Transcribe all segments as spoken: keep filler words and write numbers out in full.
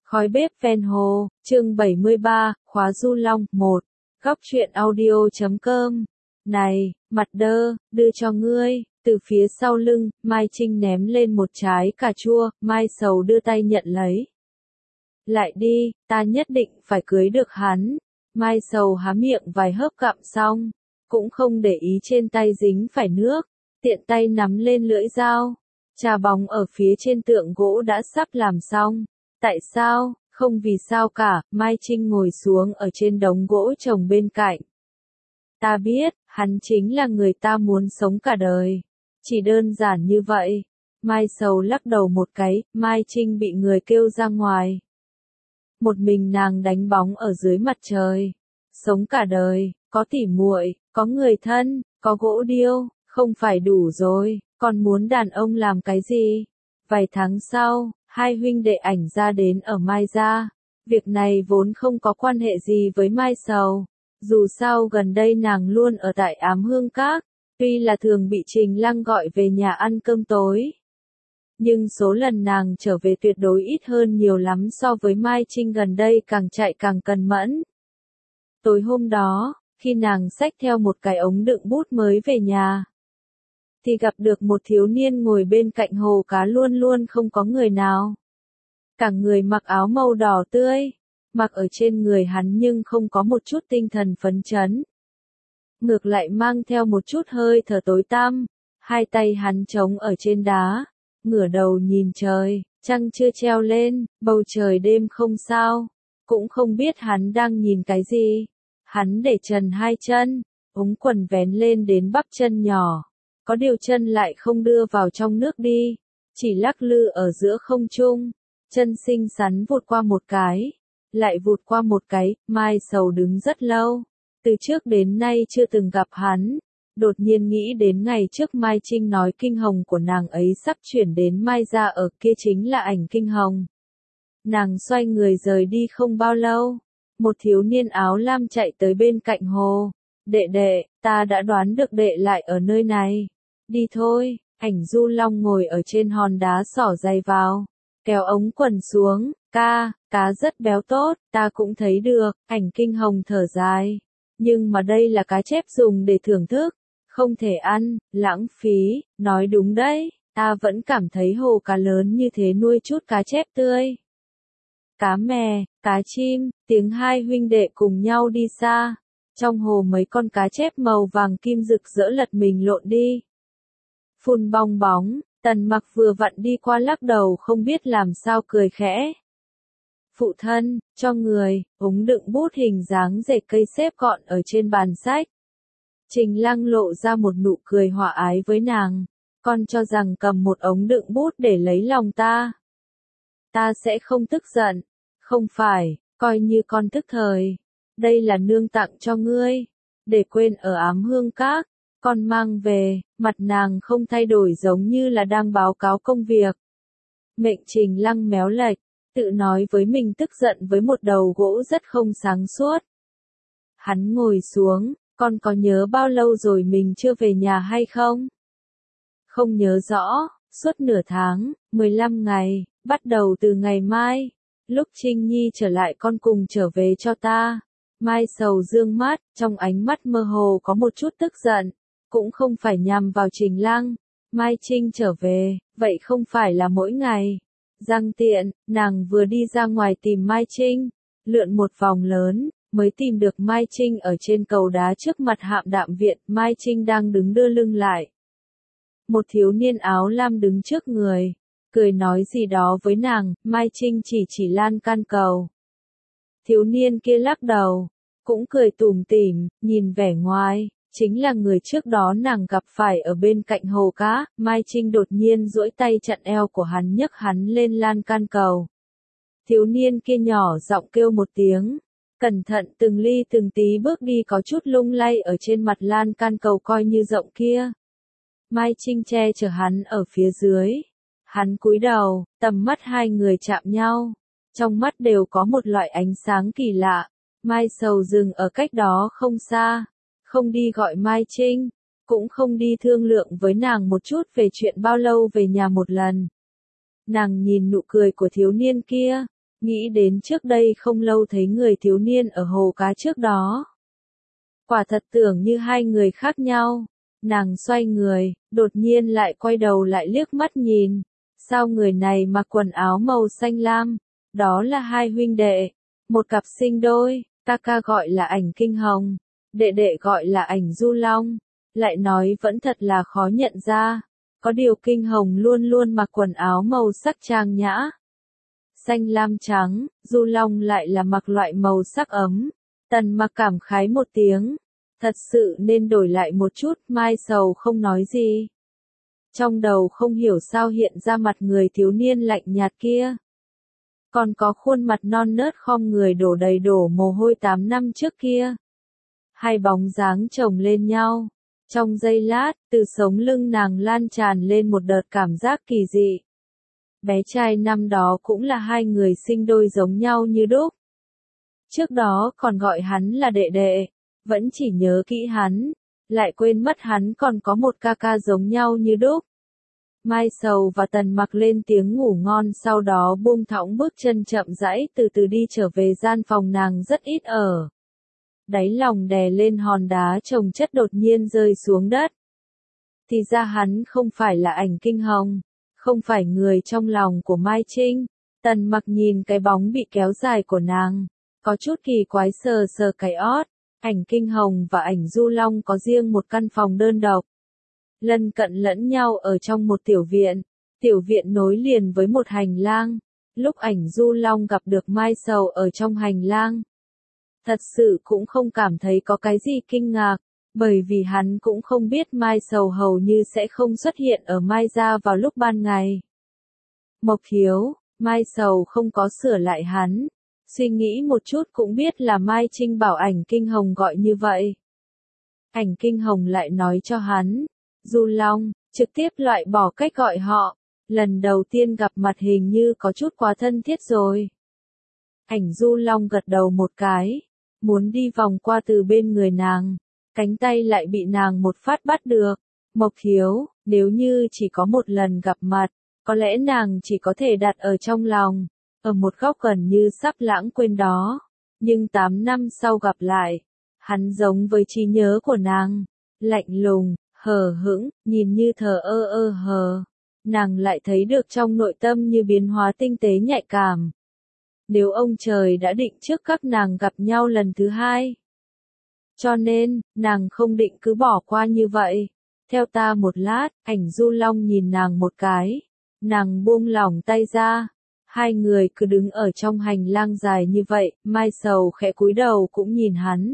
Khói bếp ven hồ, chương bảy mươi ba, khóa du long, một. Góc truyện audio chấm com. Này, mặt đơ, đưa cho ngươi. Từ phía sau lưng, Mai Trinh ném lên một trái cà chua, Mai Sầu đưa tay nhận lấy. Lại đi, ta nhất định phải cưới được hắn. Mai Sầu há miệng vài hớp gặm xong, cũng không để ý trên tay dính phải nước, tiện tay nắm lên lưỡi dao. Trà bóng ở phía trên tượng gỗ đã sắp làm xong. Tại sao? Không vì sao cả, Mai Trinh ngồi xuống ở trên đống gỗ chồng bên cạnh. Ta biết, hắn chính là người ta muốn sống cả đời. Chỉ đơn giản như vậy. Mai Sầu lắc đầu một cái, Mai Trinh bị người kêu ra ngoài. Một mình nàng đánh bóng ở dưới mặt trời. Sống cả đời, có tỉ muội, có người thân, có gỗ điêu, không phải đủ rồi, còn muốn đàn ông làm cái gì? Vài tháng sau, hai huynh đệ ảnh ra đến ở Mai gia. Việc này vốn không có quan hệ gì với Mai Sầu. Dù sao gần đây nàng luôn ở tại Ám Hương Các, tuy là thường bị Trình Lăng gọi về nhà ăn cơm tối. Nhưng số lần nàng trở về tuyệt đối ít hơn nhiều lắm so với Mai Trinh gần đây càng chạy càng cần mẫn. Tối hôm đó, khi nàng xách theo một cái ống đựng bút mới về nhà, thì gặp được một thiếu niên ngồi bên cạnh hồ cá luôn luôn không có người nào. Cả người mặc áo màu đỏ tươi, mặc ở trên người hắn nhưng không có một chút tinh thần phấn chấn. Ngược lại mang theo một chút hơi thở tối tăm, hai tay hắn chống ở trên đá, ngửa đầu nhìn trời, trăng chưa treo lên, bầu trời đêm không sao, cũng không biết hắn đang nhìn cái gì. Hắn để trần hai chân, ống quần vén lên đến bắp chân nhỏ, có điều chân lại không đưa vào trong nước đi, chỉ lắc lư ở giữa không trung, chân xinh xắn vụt qua một cái, lại vụt qua một cái. Mai Sầu đứng rất lâu, từ trước đến nay chưa từng gặp hắn, đột nhiên nghĩ đến ngày trước Mai Trinh nói kinh hồng của nàng ấy sắp chuyển đến Mai gia, ở kia chính là ảnh kinh hồng. Nàng xoay người rời đi không bao lâu, một thiếu niên áo lam chạy tới bên cạnh hồ. Đệ đệ, ta đã đoán được đệ lại ở nơi này. Đi thôi. Ảnh Du Long ngồi ở trên hòn đá xỏ giày vào, kéo ống quần xuống. Ca, cá rất béo tốt, ta cũng thấy được. Ảnh kinh hồng thở dài. Nhưng mà đây là cá chép dùng để thưởng thức, không thể ăn, lãng phí. Nói đúng đấy, ta vẫn cảm thấy hồ cá lớn như thế nuôi chút cá chép tươi. Cá mè, cá chim, tiếng hai huynh đệ cùng nhau đi xa. Trong hồ mấy con cá chép màu vàng kim rực rỡ lật mình lộn đi. Phun bong bóng, Tần Mặc vừa vặn đi qua lắc đầu không biết làm sao cười khẽ. Phụ thân, cho người, ống đựng bút hình dáng dệt cây xếp gọn ở trên bàn sách. Trình Lăng lộ ra một nụ cười hòa ái với nàng. Con cho rằng cầm một ống đựng bút để lấy lòng ta. Ta sẽ không tức giận. Không phải, coi như con tức thời. Đây là nương tặng cho ngươi. Để quên ở Ám Hương Các. Con mang về, mặt nàng không thay đổi giống như là đang báo cáo công việc. Mệnh Trình Lăng méo lệch, tự nói với mình tức giận với một đầu gỗ rất không sáng suốt. Hắn ngồi xuống, con có nhớ bao lâu rồi mình chưa về nhà hay không? Không nhớ rõ, suốt nửa tháng, mười lăm ngày, bắt đầu từ ngày mai. Lúc Trinh Nhi trở lại con cùng trở về cho ta. Mai Sầu dương mắt, trong ánh mắt mơ hồ có một chút tức giận, cũng không phải nhằm vào Trình Lăng. Mai Trinh trở về, vậy không phải là mỗi ngày. Răng tiện, nàng vừa đi ra ngoài tìm Mai Trinh, lượn một vòng lớn, mới tìm được Mai Trinh ở trên cầu đá trước mặt Hạm Đạm Viện. Mai Trinh đang đứng đưa lưng lại. Một thiếu niên áo lam đứng trước người, cười nói gì đó với nàng. Mai Trinh chỉ chỉ lan can cầu. Thiếu niên kia lắc đầu, cũng cười tủm tỉm, nhìn vẻ ngoài, chính là người trước đó nàng gặp phải ở bên cạnh hồ cá. Mai Trinh đột nhiên duỗi tay chặn eo của hắn, nhấc hắn lên lan can cầu. Thiếu niên kia nhỏ giọng kêu một tiếng, cẩn thận từng ly từng tí bước đi có chút lung lay ở trên mặt lan can cầu coi như rộng kia. Mai Trinh che chở hắn ở phía dưới. Hắn cúi đầu, tầm mắt hai người chạm nhau. Trong mắt đều có một loại ánh sáng kỳ lạ. Mai Sầu dừng ở cách đó không xa. Không đi gọi Mai Trinh, cũng không đi thương lượng với nàng một chút về chuyện bao lâu về nhà một lần. Nàng nhìn nụ cười của thiếu niên kia, nghĩ đến trước đây không lâu thấy người thiếu niên ở hồ cá trước đó. Quả thật tưởng như hai người khác nhau. Nàng xoay người, đột nhiên lại quay đầu lại liếc mắt nhìn. Sao người này mặc quần áo màu xanh lam? Đó là hai huynh đệ, một cặp sinh đôi, ca ca gọi là Ảnh Kinh Hồng, đệ đệ gọi là Ảnh Du Long. Lại nói vẫn thật là khó nhận ra. Có điều Kinh Hồng luôn luôn mặc quần áo màu sắc trang nhã. Xanh lam trắng, Du Long lại là mặc loại màu sắc ấm. Tần Mặc cảm khái một tiếng. Thật sự nên đổi lại một chút, Mai Sầu không nói gì. Trong đầu không hiểu sao hiện ra mặt người thiếu niên lạnh nhạt kia. Còn có khuôn mặt non nớt khom người đổ đầy đổ mồ hôi tám năm trước kia. Hai bóng dáng chồng lên nhau. Trong giây lát, từ sống lưng nàng lan tràn lên một đợt cảm giác kỳ dị. Bé trai năm đó cũng là hai người sinh đôi giống nhau như đúc. Trước đó còn gọi hắn là đệ đệ, vẫn chỉ nhớ kỹ hắn, lại quên mất hắn còn có một ca ca giống nhau như đúc. Mai Sầu và Tần Mặc lên tiếng ngủ ngon, sau đó buông thõng bước chân chậm rãi từ từ đi trở về gian phòng nàng rất ít ở. Đáy lòng đè lên hòn đá chồng chất đột nhiên rơi xuống đất. Thì ra hắn không phải là Ảnh Kinh Hồng, không phải người trong lòng của Mai Trinh. Tần Mặc nhìn cái bóng bị kéo dài của nàng, có chút kỳ quái sờ sờ cái ót. Ảnh Kinh Hồng và Ảnh Du Long có riêng một căn phòng đơn độc, lân cận lẫn nhau ở trong một tiểu viện. Tiểu viện nối liền với một hành lang. Lúc Ảnh Du Long gặp được Mai Sầu ở trong hành lang, thật sự cũng không cảm thấy có cái gì kinh ngạc, bởi vì hắn cũng không biết Mai Sầu hầu như sẽ không xuất hiện ở Mai gia vào lúc ban ngày. Mộc Hiếu, Mai Sầu không có sửa lại hắn. Suy nghĩ một chút cũng biết là Mai Trinh bảo Ảnh Kinh Hồng gọi như vậy. Ảnh Kinh Hồng lại nói cho hắn, Du Long, trực tiếp loại bỏ cách gọi họ. Lần đầu tiên gặp mặt hình như có chút quá thân thiết rồi. Ảnh Du Long gật đầu một cái, muốn đi vòng qua từ bên người nàng, cánh tay lại bị nàng một phát bắt được. Mộc Hiếu, nếu như chỉ có một lần gặp mặt, có lẽ nàng chỉ có thể đặt ở trong lòng, ở một góc gần như sắp lãng quên đó. Nhưng tám năm sau gặp lại, hắn giống với trí nhớ của nàng, lạnh lùng, hờ hững, nhìn như thờ ơ ơ hờ. Nàng lại thấy được trong nội tâm như biến hóa tinh tế nhạy cảm. Nếu ông trời đã định trước các nàng gặp nhau lần thứ hai, cho nên, nàng không định cứ bỏ qua như vậy. Theo ta một lát, Ảnh Du Long nhìn nàng một cái. Nàng buông lỏng tay ra. Hai người cứ đứng ở trong hành lang dài như vậy, Mai Sầu khẽ cúi đầu cũng nhìn hắn.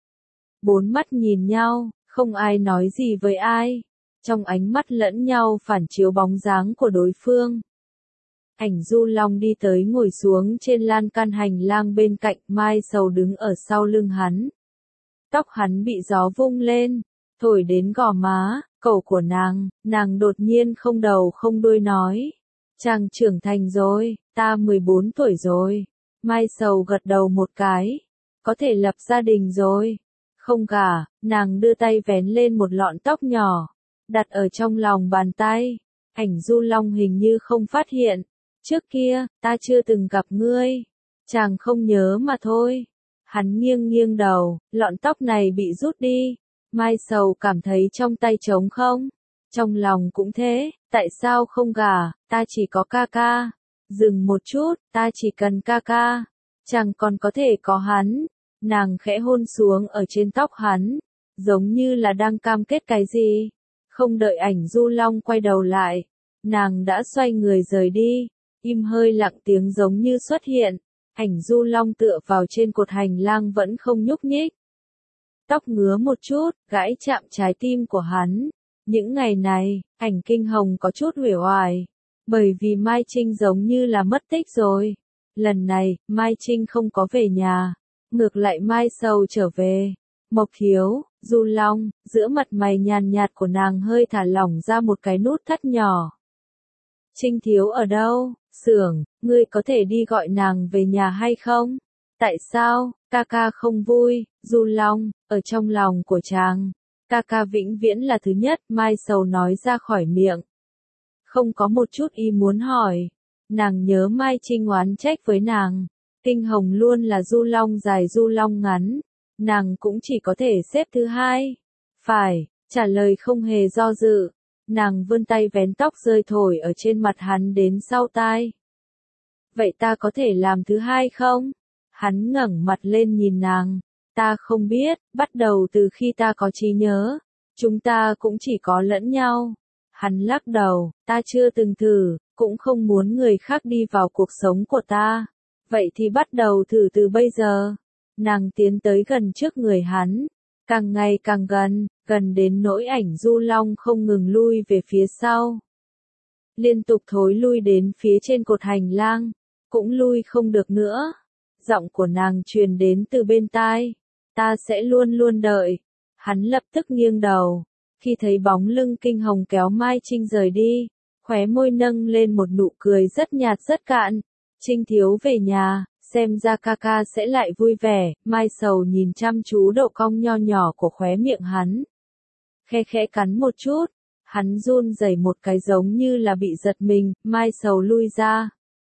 Bốn mắt nhìn nhau, không ai nói gì với ai. Trong ánh mắt lẫn nhau phản chiếu bóng dáng của đối phương. Ảnh Du Long đi tới ngồi xuống trên lan can hành lang bên cạnh, Mai Sầu đứng ở sau lưng hắn. Tóc hắn bị gió vung lên, thổi đến gò má, cổ của nàng, nàng đột nhiên không đầu không đuôi nói. Chàng trưởng thành rồi, ta mười bốn tuổi rồi. Mai Sầu gật đầu một cái. Có thể lập gia đình rồi. Không cả, nàng đưa tay vén lên một lọn tóc nhỏ, đặt ở trong lòng bàn tay. Ảnh Du Long hình như không phát hiện. Trước kia, ta chưa từng gặp ngươi. Chàng không nhớ mà thôi. Hắn nghiêng nghiêng đầu, lọn tóc này bị rút đi. Mai Sầu cảm thấy trong tay trống không. Trong lòng cũng thế, tại sao không gả, ta chỉ có ca ca. Dừng một chút, ta chỉ cần ca ca. Chàng còn có thể có hắn. Nàng khẽ hôn xuống ở trên tóc hắn, giống như là đang cam kết cái gì. Không đợi Ảnh Du Long quay đầu lại, nàng đã xoay người rời đi. Im hơi lặng tiếng giống như xuất hiện. Ảnh Du Long tựa vào trên cột hành lang vẫn không nhúc nhích. Tóc ngứa một chút, gãi chạm trái tim của hắn. Những ngày này, Ảnh Kinh Hồng có chút uể oải, bởi vì Mai Trinh giống như là mất tích rồi. Lần này, Mai Trinh không có về nhà, ngược lại Mai Sầu trở về. Mộc Hiếu, Du Long, giữa mặt mày nhàn nhạt của nàng hơi thả lỏng ra một cái nút thắt nhỏ. Trinh thiếu ở đâu? Xưởng, ngươi có thể đi gọi nàng về nhà hay không? Tại sao? Ca ca không vui. Du Long, ở trong lòng của chàng, ca ca vĩnh viễn là thứ nhất. Mai Sầu nói ra khỏi miệng, không có một chút ý muốn hỏi. Nàng nhớ Mai Trinh oán trách với nàng. Kinh hồng luôn là du long dài du long ngắn. Nàng cũng chỉ có thể xếp thứ hai. Phải, trả lời không hề do dự. Nàng vươn tay vén tóc rơi thổi ở trên mặt hắn đến sau tai. Vậy ta có thể làm thứ hai không? Hắn ngẩng mặt lên nhìn nàng. Ta không biết, bắt đầu từ khi ta có trí nhớ. Chúng ta cũng chỉ có lẫn nhau. Hắn lắc đầu, ta chưa từng thử, cũng không muốn người khác đi vào cuộc sống của ta. Vậy thì bắt đầu thử từ bây giờ. Nàng tiến tới gần trước người hắn. Càng ngày càng gần, gần đến nỗi ảnh du long không ngừng lui về phía sau. Liên tục thối lui đến phía trên cột hành lang. Cũng lui không được nữa. Giọng của nàng truyền đến từ bên tai. Ta sẽ luôn luôn đợi. Hắn lập tức nghiêng đầu. Khi thấy bóng lưng kinh hồng kéo Mai Trinh rời đi, khóe môi nâng lên một nụ cười rất nhạt rất cạn. Trinh thiếu về nhà, xem ra ca ca sẽ lại vui vẻ. Mai sầu nhìn chăm chú độ cong nho nhỏ của khóe miệng hắn. Khe khẽ cắn một chút. Hắn run rẩy một cái giống như là bị giật mình. Mai sầu lui ra.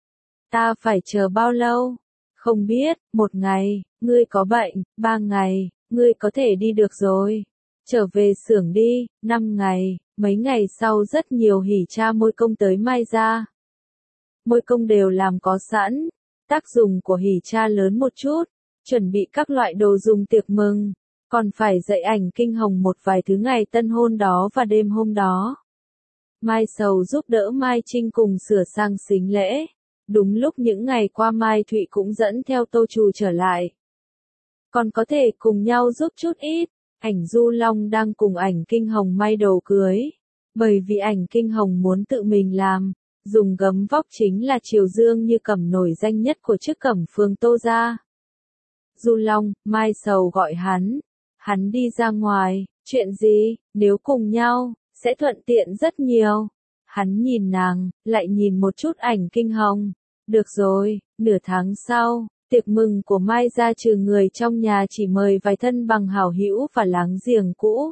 Ta phải chờ bao lâu? Không biết, một ngày, ngươi có bệnh, ba ngày, ngươi có thể đi được rồi. Trở về xưởng đi, năm ngày, mấy ngày sau rất nhiều hỉ cha môi công tới Mai ra. Môi công đều làm có sẵn, tác dụng của hỉ cha lớn một chút, chuẩn bị các loại đồ dùng tiệc mừng, còn phải dạy ảnh kinh hồng một vài thứ ngày tân hôn đó và đêm hôm đó. Mai sầu giúp đỡ Mai Trinh cùng sửa sang sính lễ. Đúng lúc những ngày qua Mai Thụy cũng dẫn theo Tô Trù trở lại. Còn có thể cùng nhau giúp chút ít. Ảnh du long đang cùng ảnh kinh hồng may đồ cưới. Bởi vì ảnh kinh hồng muốn tự mình làm. Dùng gấm vóc chính là Triều Dương như cẩm nổi danh nhất của chức cẩm phương Tô gia. Du long, Mai sầu gọi hắn. Hắn đi ra ngoài, chuyện gì, nếu cùng nhau, sẽ thuận tiện rất nhiều. Hắn nhìn nàng, lại nhìn một chút ảnh kinh hồng. Được rồi, nửa tháng sau, tiệc mừng của Mai gia trừ người trong nhà chỉ mời vài thân bằng hảo hữu và láng giềng cũ.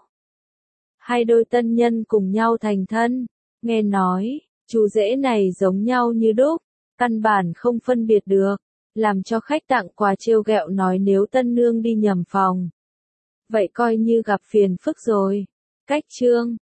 Hai đôi tân nhân cùng nhau thành thân. Nghe nói, chú rể này giống nhau như đúc, căn bản không phân biệt được. Làm cho khách tặng quà trêu ghẹo nói nếu tân nương đi nhầm phòng. Vậy coi như gặp phiền phức rồi. Cách chương